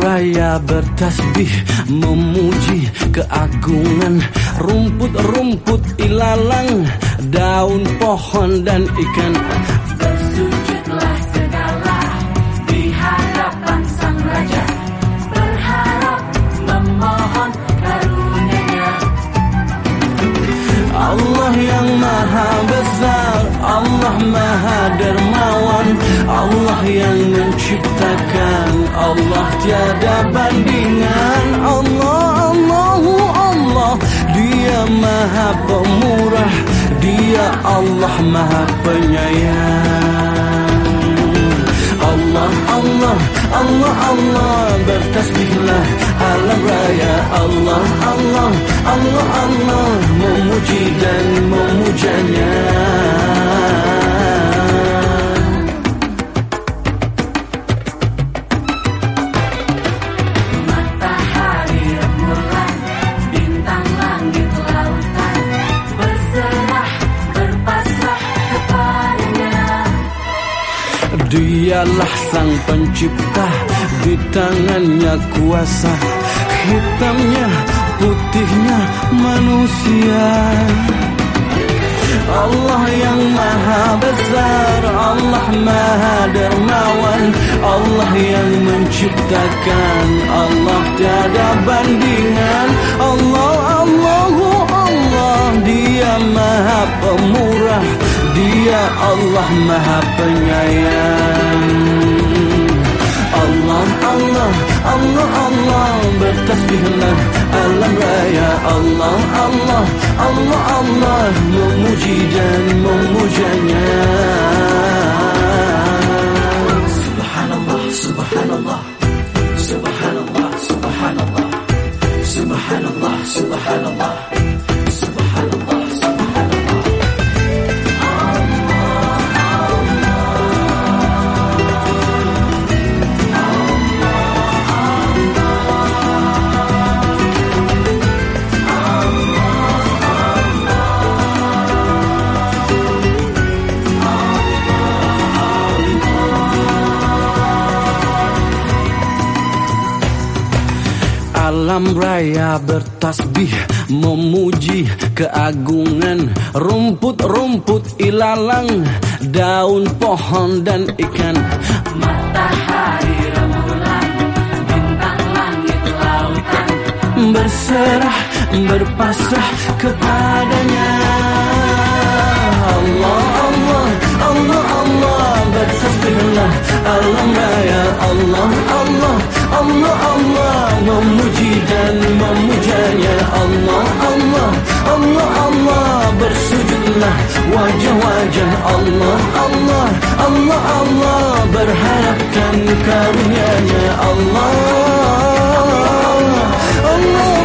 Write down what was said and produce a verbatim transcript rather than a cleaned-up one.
raya bertasbih memuji keagungan rumput-rumput ilalang, daun pohon dan ikan. Bersujudlah segala di hadapan Sang Raja, berharap memohon karunia-Nya. Allah yang maha besar, Allah maha dermawan, Allah yang menciptakan, Allah tiada bandingan. Allah, Allahu Allah, Dia maha pemurah, Dia Allah maha penyayang. Allah, Allah, Allah, Allah, bertasbihlah alam raya. Allah, Allah, Allah, Allah, memuji dan memujanya. Matahari, rembulan, bintang, langit, lautan, berserah, berpasrah kepadanya. Dialah sang pencipta, di tangannya kuasa, hitamnya, putihnya manusia. Allah yang maha besar, Allah maha dermawan, Allah yang menciptakan, Allah tiada bandingan. Allah, Allahu Allah, Dia maha pemurah, Dia Allah maha penyayang. Allah, Allah, Allah, Allah, bertasbihlah alam raya. Allah, Allah, Allah, Allah, memuji dan memujanya. Subhanallah, Subhanallah, Subhanallah, Subhanallah, Subhanallah, Subhanallah. Alam raya bertasbih memuji keagungan rumput-rumput ilalang, daun pohon dan ikan. Matahari, rembulan, bintang, langit, lautan, berserah, berpasrah kepadanya. Allah, Allah, Allah, Allah, bertasbihlah alam raya. Allah, Allah, Allah, Allah, memuji dan memujanya. Allah, Allah, Allah, Allah, bersujudlah wajah-wajah. Allah, Allah, Allah, Allah, berharapkan karunia-Nya. Allah, Allah,